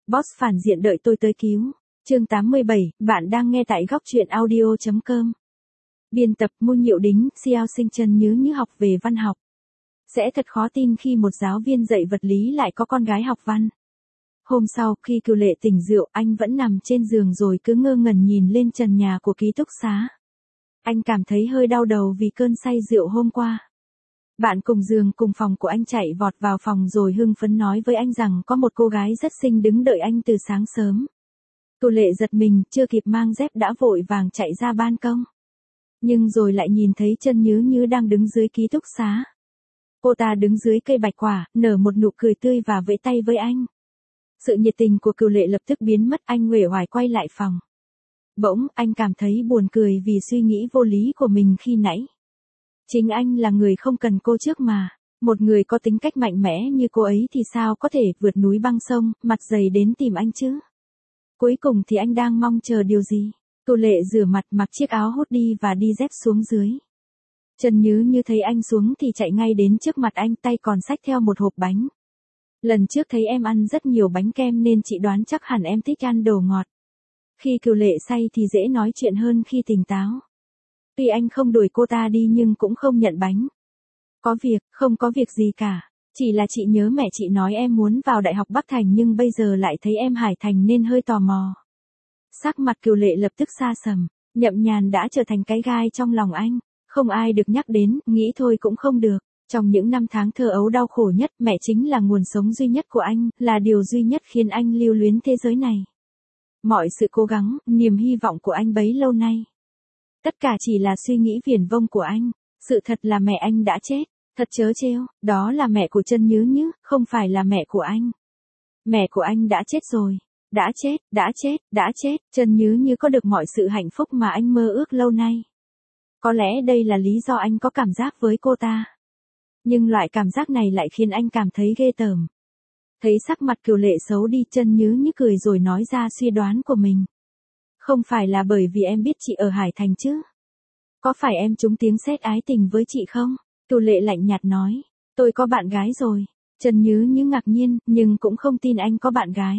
Boss phản diện đợi tôi tới cứu. Chương 87, bạn đang nghe tại góc truyện audio.com. Biên tập Môn Nhiệu Đính, Xiao Sinh Chân như học về văn học. Sẽ thật khó tin khi một giáo viên dạy vật lý lại có con gái học văn. Hôm sau, khi Cửu Lệ tỉnh rượu, anh vẫn nằm trên giường rồi cứ ngơ ngẩn nhìn lên trần nhà của ký túc xá. Anh cảm thấy hơi đau đầu vì cơn say rượu hôm qua. Bạn cùng giường cùng phòng của anh chạy vọt vào phòng rồi hưng phấn nói với anh rằng có một cô gái rất xinh đứng đợi anh từ sáng sớm. Cửu Lệ giật mình, chưa kịp mang dép đã vội vàng chạy ra ban công. Nhưng rồi lại nhìn thấy Chân Như đang đứng dưới ký túc xá. Cô ta đứng dưới cây bạch quả, nở một nụ cười tươi và vẫy tay với anh. Sự nhiệt tình của Cửu Lệ lập tức biến mất, anh uể oải quay lại phòng. Bỗng, anh cảm thấy buồn cười vì suy nghĩ vô lý của mình khi nãy. Chính anh là người không cần cô trước mà. Một người có tính cách mạnh mẽ như cô ấy thì sao có thể vượt núi băng sông, mặt dày đến tìm anh chứ? Cuối cùng thì anh đang mong chờ điều gì? Cửu Lệ rửa mặt, mặc chiếc áo hoodie và đi dép xuống dưới. Chân Như thấy anh xuống thì chạy ngay đến trước mặt anh, tay còn xách theo một hộp bánh. Lần trước thấy em ăn rất nhiều bánh kem nên chị đoán chắc hẳn em thích ăn đồ ngọt. Khi Cửu Lệ say thì dễ nói chuyện hơn khi tỉnh táo. Tuy anh không đuổi cô ta đi nhưng cũng không nhận bánh. Không có việc gì cả. Chỉ là chị nhớ mẹ chị nói em muốn vào Đại học Bắc Thành nhưng bây giờ lại thấy em Hải Thành nên hơi tò mò. Sắc mặt Cửu Lệ lập tức xa sầm, Nhậm Nhàn đã trở thành cái gai trong lòng anh. Không ai được nhắc đến, nghĩ thôi cũng không được. Trong những năm tháng thơ ấu đau khổ nhất, mẹ chính là nguồn sống duy nhất của anh, là điều duy nhất khiến anh lưu luyến thế giới này. Mọi sự cố gắng, niềm hy vọng của anh bấy lâu nay. Tất cả chỉ là suy nghĩ viển vông của anh. Sự thật là mẹ anh đã chết. Thật trớ trêu, đó là mẹ của Chân Như, không phải là mẹ của anh. Mẹ của anh đã chết rồi. Đã chết, Chân Như có được mọi sự hạnh phúc mà anh mơ ước lâu nay. Có lẽ đây là lý do anh có cảm giác với cô ta. Nhưng loại cảm giác này lại khiến anh cảm thấy ghê tởm. Thấy sắc mặt Cửu Lệ xấu đi, Chân Như cười rồi nói ra suy đoán của mình. Không phải là bởi vì em biết chị ở Hải Thành chứ? Có phải em trúng tiếng sét ái tình với chị không? Cửu Lệ lạnh nhạt nói. Tôi có bạn gái rồi. Chân Như ngạc nhiên, nhưng cũng không tin anh có bạn gái.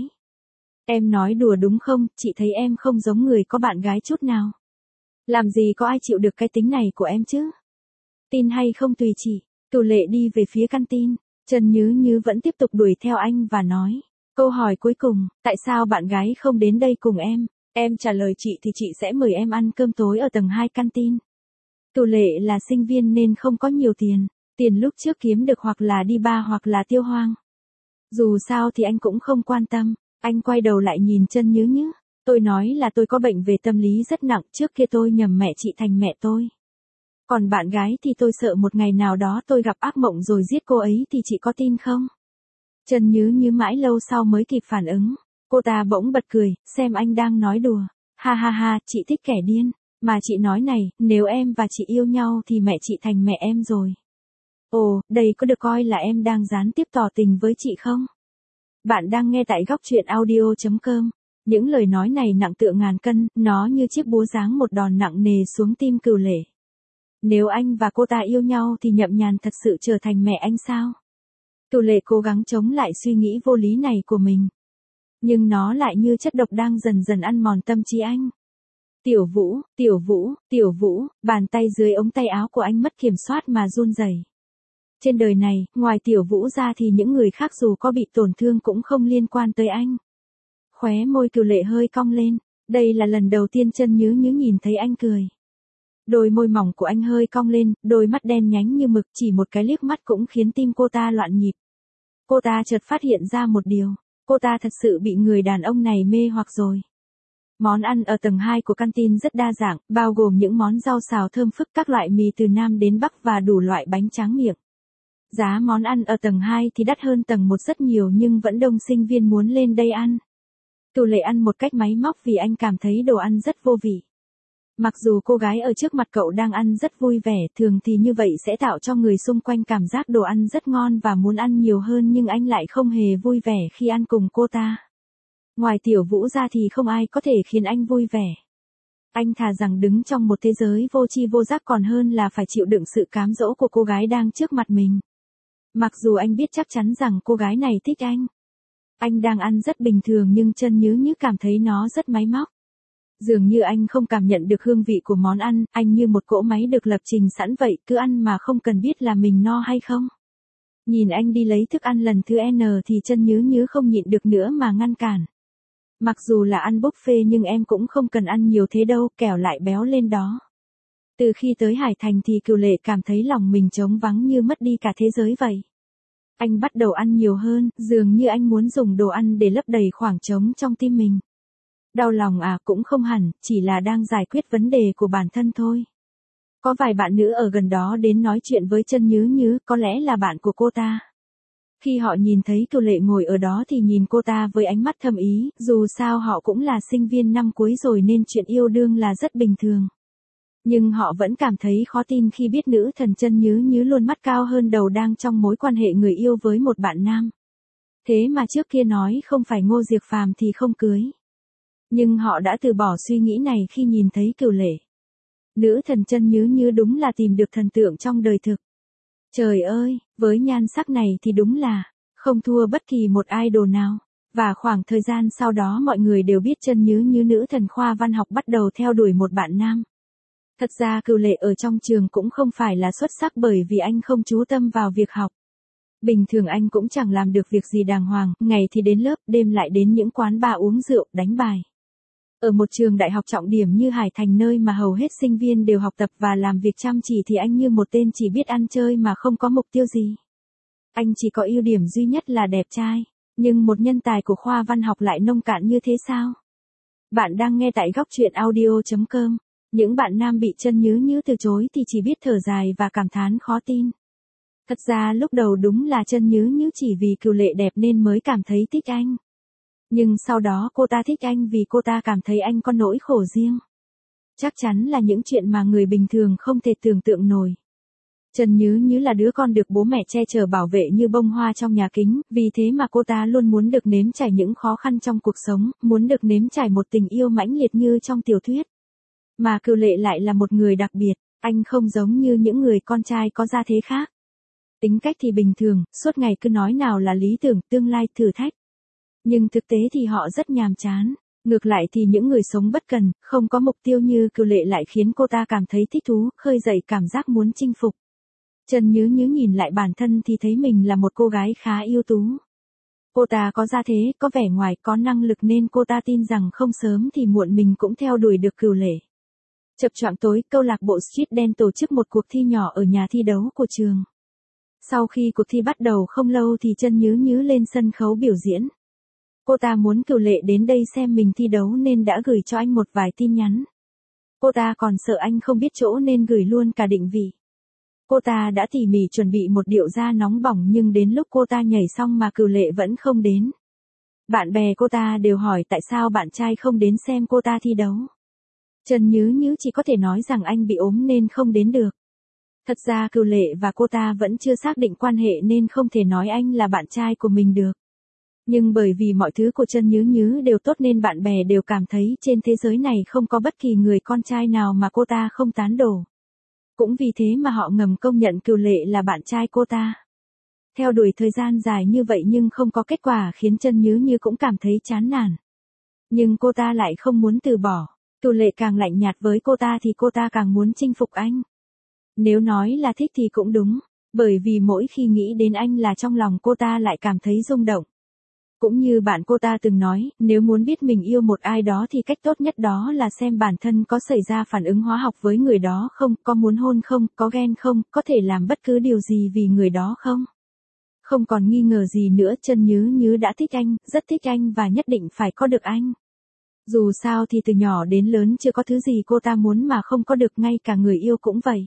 Em nói đùa đúng không? Chị thấy em không giống người có bạn gái chút nào. Làm gì có ai chịu được cái tính này của em chứ? Tin hay không tùy chị. Cửu Lệ đi về phía canteen. Chân Như vẫn tiếp tục đuổi theo anh và nói. Câu hỏi cuối cùng, tại sao bạn gái không đến đây cùng em? Em trả lời chị thì chị sẽ mời em ăn cơm tối ở tầng 2 canteen. Cửu Lệ là sinh viên nên không có nhiều tiền. Tiền lúc trước kiếm được hoặc là đi bar hoặc là tiêu hoang. Dù sao thì anh cũng không quan tâm. Anh quay đầu lại nhìn Chân Như. Tôi nói là tôi có bệnh về tâm lý rất nặng, trước kia tôi nhầm mẹ chị thành mẹ tôi. Còn bạn gái thì tôi sợ một ngày nào đó tôi gặp ác mộng rồi giết cô ấy thì chị có tin không? Chân Như mãi lâu sau mới kịp phản ứng. Cô ta bỗng bật cười, xem anh đang nói đùa. Ha ha ha, chị thích kẻ điên. Mà chị nói này, nếu em và chị yêu nhau thì mẹ chị thành mẹ em rồi. Ồ, đây có được coi là em đang gián tiếp tỏ tình với chị không? Bạn đang nghe tại góc truyện audio.com. Những lời nói này nặng tựa ngàn cân, nó như chiếc búa giáng một đòn nặng nề xuống tim Cửu Lệ. Nếu anh và cô ta yêu nhau thì Nhậm Nhàn thật sự trở thành mẹ anh sao? Cửu Lệ cố gắng chống lại suy nghĩ vô lý này của mình. Nhưng nó lại như chất độc đang dần dần ăn mòn tâm trí anh. Tiểu Vũ, bàn tay dưới ống tay áo của anh mất kiểm soát mà run rẩy. Trên đời này, ngoài Tiểu Vũ ra thì những người khác dù có bị tổn thương cũng không liên quan tới anh. Khóe môi Cửu Lệ hơi cong lên. Đây là lần đầu tiên Chân Như nhìn thấy anh cười. Đôi môi mỏng của anh hơi cong lên, đôi mắt đen nhánh như mực, chỉ một cái liếc mắt cũng khiến tim cô ta loạn nhịp. Cô ta chợt phát hiện ra một điều. Cô ta thật sự bị người đàn ông này mê hoặc rồi. Món ăn ở tầng 2 của canteen rất đa dạng, bao gồm những món rau xào thơm phức, các loại mì từ Nam đến Bắc và đủ loại bánh tráng miệng. Giá món ăn ở tầng 2 thì đắt hơn tầng 1 rất nhiều nhưng vẫn đông sinh viên muốn lên đây ăn. Cửu Lệ ăn một cách máy móc vì anh cảm thấy đồ ăn rất vô vị. Mặc dù cô gái ở trước mặt cậu đang ăn rất vui vẻ, thường thì như vậy sẽ tạo cho người xung quanh cảm giác đồ ăn rất ngon và muốn ăn nhiều hơn, nhưng anh lại không hề vui vẻ khi ăn cùng cô ta. Ngoài Tiểu Vũ ra thì không ai có thể khiến anh vui vẻ. Anh thà rằng đứng trong một thế giới vô tri vô giác còn hơn là phải chịu đựng sự cám dỗ của cô gái đang trước mặt mình. Mặc dù anh biết chắc chắn rằng cô gái này thích anh. Anh đang ăn rất bình thường nhưng chân Nhứ Nhứ cảm thấy nó rất máy móc. Dường như anh không cảm nhận được hương vị của món ăn, anh như một cỗ máy được lập trình sẵn vậy, cứ ăn mà không cần biết là mình no hay không. Nhìn anh đi lấy thức ăn lần thứ N thì chân Nhứ Nhứ không nhịn được nữa mà ngăn cản. Mặc dù là ăn buffet nhưng em cũng không cần ăn nhiều thế đâu, kẻo lại béo lên đó. Từ khi tới Hải Thành thì Cửu Lệ cảm thấy lòng mình trống vắng như mất đi cả thế giới vậy. Anh bắt đầu ăn nhiều hơn, dường như anh muốn dùng đồ ăn để lấp đầy khoảng trống trong tim mình. Đau lòng à, cũng không hẳn, chỉ là đang giải quyết vấn đề của bản thân thôi. Có vài bạn nữ ở gần đó đến nói chuyện với chân Nhứ Nhứ, có lẽ là bạn của cô ta. Khi họ nhìn thấy Cửu Lệ ngồi ở đó thì nhìn cô ta với ánh mắt thâm ý, dù sao họ cũng là sinh viên năm cuối rồi nên chuyện yêu đương là rất bình thường. Nhưng họ vẫn cảm thấy khó tin khi biết nữ thần chân Nhứ Nhứ luôn mắt cao hơn đầu đang trong mối quan hệ người yêu với một bạn nam. Thế mà trước kia nói không phải Ngô Diệp Phàm thì không cưới. Nhưng họ đã từ bỏ suy nghĩ này khi nhìn thấy Cửu Lệ. Nữ thần chân Nhứ Nhứ đúng là tìm được thần tượng trong đời thực. Trời ơi, với nhan sắc này thì đúng là không thua bất kỳ một idol nào. Và khoảng thời gian sau đó mọi người đều biết chân Nhứ Nhứ nữ thần khoa văn học bắt đầu theo đuổi một bạn nam. Thật ra Cửu Lệ ở trong trường cũng không phải là xuất sắc bởi vì anh không chú tâm vào việc học. Bình thường anh cũng chẳng làm được việc gì đàng hoàng, ngày thì đến lớp, đêm lại đến những quán bar uống rượu, đánh bài. Ở một trường đại học trọng điểm như Hải Thành nơi mà hầu hết sinh viên đều học tập và làm việc chăm chỉ thì anh như một tên chỉ biết ăn chơi mà không có mục tiêu gì. Anh chỉ có ưu điểm duy nhất là đẹp trai, nhưng một nhân tài của khoa văn học lại nông cạn như thế sao? Bạn đang nghe tại góc truyện audio.com. Những bạn nam bị chân Nhứ Nhứ từ chối thì chỉ biết thở dài và cảm thán khó tin. Thật ra lúc đầu đúng là chân Nhứ Nhứ chỉ vì Cửu Lệ đẹp nên mới cảm thấy thích anh. Nhưng sau đó cô ta thích anh vì cô ta cảm thấy anh có nỗi khổ riêng. Chắc chắn là những chuyện mà người bình thường không thể tưởng tượng nổi. Chân Nhứ Nhứ là đứa con được bố mẹ che chở bảo vệ như bông hoa trong nhà kính, vì thế mà cô ta luôn muốn được nếm trải những khó khăn trong cuộc sống, muốn được nếm trải một tình yêu mãnh liệt như trong tiểu thuyết. Mà Cửu Lệ lại là một người đặc biệt, anh không giống như những người con trai có gia thế khác. Tính cách thì bình thường, suốt ngày cứ nói nào là lý tưởng, tương lai, thử thách. Nhưng thực tế thì họ rất nhàm chán. Ngược lại thì những người sống bất cần, không có mục tiêu như Cửu Lệ lại khiến cô ta cảm thấy thích thú, khơi dậy cảm giác muốn chinh phục. Chân Nhứ Nhứ nhìn lại bản thân thì thấy mình là một cô gái khá ưu tú. Cô ta có gia thế, có vẻ ngoài, có năng lực nên cô ta tin rằng không sớm thì muộn mình cũng theo đuổi được Cửu Lệ. Chập choạng tối, câu lạc bộ Street Dance tổ chức một cuộc thi nhỏ ở nhà thi đấu của trường. Sau khi cuộc thi bắt đầu không lâu thì chân Nhứ Nhứ lên sân khấu biểu diễn. Cô ta muốn Cửu Lệ đến đây xem mình thi đấu nên đã gửi cho anh một vài tin nhắn. Cô ta còn sợ anh không biết chỗ nên gửi luôn cả định vị. Cô ta đã tỉ mỉ chuẩn bị một điệu da nóng bỏng nhưng đến lúc cô ta nhảy xong mà Cửu Lệ vẫn không đến. Bạn bè cô ta đều hỏi tại sao bạn trai không đến xem cô ta thi đấu. Chân Nhứ Nhứ chỉ có thể nói rằng anh bị ốm nên không đến được. Thật ra Cửu Lệ và cô ta vẫn chưa xác định quan hệ nên không thể nói anh là bạn trai của mình được. Nhưng bởi vì mọi thứ của chân Nhứ Nhứ đều tốt nên bạn bè đều cảm thấy trên thế giới này không có bất kỳ người con trai nào mà cô ta không tán đổ. Cũng vì thế mà họ ngầm công nhận Cửu Lệ là bạn trai cô ta. Theo đuổi thời gian dài như vậy nhưng không có kết quả khiến chân Nhứ Nhứ cũng cảm thấy chán nản. Nhưng cô ta lại không muốn từ bỏ. Cửu Lệ càng lạnh nhạt với cô ta thì cô ta càng muốn chinh phục anh. Nếu nói là thích thì cũng đúng, bởi vì mỗi khi nghĩ đến anh là trong lòng cô ta lại cảm thấy rung động. Cũng như bạn cô ta từng nói, nếu muốn biết mình yêu một ai đó thì cách tốt nhất đó là xem bản thân có xảy ra phản ứng hóa học với người đó không, có muốn hôn không, có ghen không, có thể làm bất cứ điều gì vì người đó không. Không còn nghi ngờ gì nữa, chân Nhứ Nhứ đã thích anh, rất thích anh và nhất định phải có được anh. Dù sao thì từ nhỏ đến lớn chưa có thứ gì cô ta muốn mà không có được, ngay cả người yêu cũng vậy.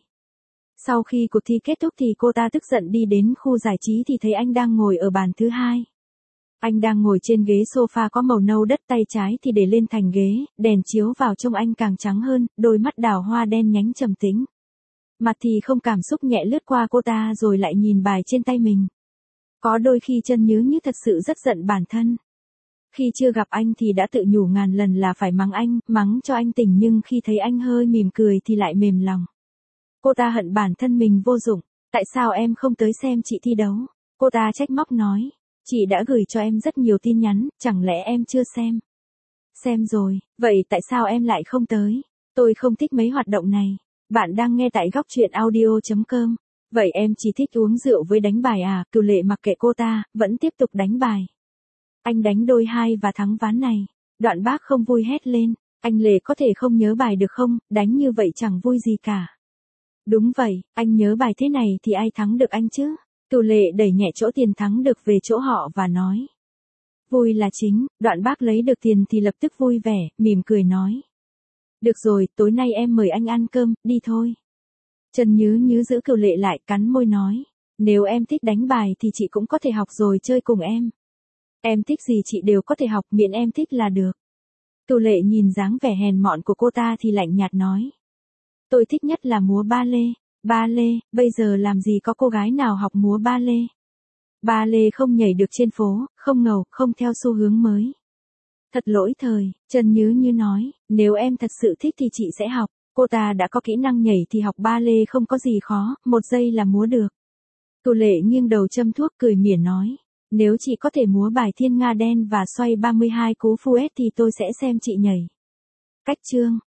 Sau khi cuộc thi kết thúc thì cô ta tức giận đi đến khu giải trí thì thấy anh đang ngồi ở bàn thứ hai. Anh đang ngồi trên ghế sofa có màu nâu đất, tay trái thì để lên thành ghế, đèn chiếu vào trông anh càng trắng hơn, đôi mắt đào hoa đen nhánh trầm tĩnh. Mặt thì không cảm xúc nhẹ lướt qua cô ta rồi lại nhìn bài trên tay mình. Có đôi khi chân Nhứ Nhứ thật sự rất giận bản thân. Khi chưa gặp anh thì đã tự nhủ ngàn lần là phải mắng anh, mắng cho anh tỉnh, nhưng khi thấy anh hơi mỉm cười thì lại mềm lòng. Cô ta hận bản thân mình vô dụng, tại sao em không tới xem chị thi đấu? Cô ta trách móc nói. Chị đã gửi cho em rất nhiều tin nhắn, chẳng lẽ em chưa xem? Xem rồi, vậy tại sao em lại không tới? Tôi không thích mấy hoạt động này. Bạn đang nghe tại góc chuyện audio.com. Vậy em chỉ thích uống rượu với đánh bài à? Cửu Lệ mặc kệ cô ta, vẫn tiếp tục đánh bài. Anh đánh đôi 2 và thắng ván này. Đoạn Bác không vui hét lên. Anh Lệ có thể không nhớ bài được không? Đánh như vậy chẳng vui gì cả. Đúng vậy, anh nhớ bài thế này thì ai thắng được anh chứ? Cửu Lệ đẩy nhẹ chỗ tiền thắng được về chỗ họ và nói. Vui là chính. Đoạn Bác lấy được tiền thì lập tức vui vẻ, mỉm cười nói. Được rồi, tối nay em mời anh ăn cơm, đi thôi. Trần Nhứ Nhứ giữ Cửu Lệ lại, cắn môi nói. Nếu em thích đánh bài thì chị cũng có thể học rồi chơi cùng em. Em thích gì chị đều có thể học, miễn em thích là được. Cửu Lệ nhìn dáng vẻ hèn mọn của cô ta thì lạnh nhạt nói. Tôi thích nhất là múa ba lê. Ba lê, bây giờ làm gì có cô gái nào học múa ba lê. Ba lê không nhảy được trên phố, không ngầu, không theo xu hướng mới. Thật lỗi thời, Trần Nhứ Như nói, nếu em thật sự thích thì chị sẽ học. Cô ta đã có kỹ năng nhảy thì học ba lê không có gì khó, 1 giây là múa được. Cửu Lệ nghiêng đầu châm thuốc cười mỉa nói. Nếu chị có thể múa bài Thiên Nga Đen và xoay 32 cú Fuet thì tôi sẽ xem chị nhảy. Cách chương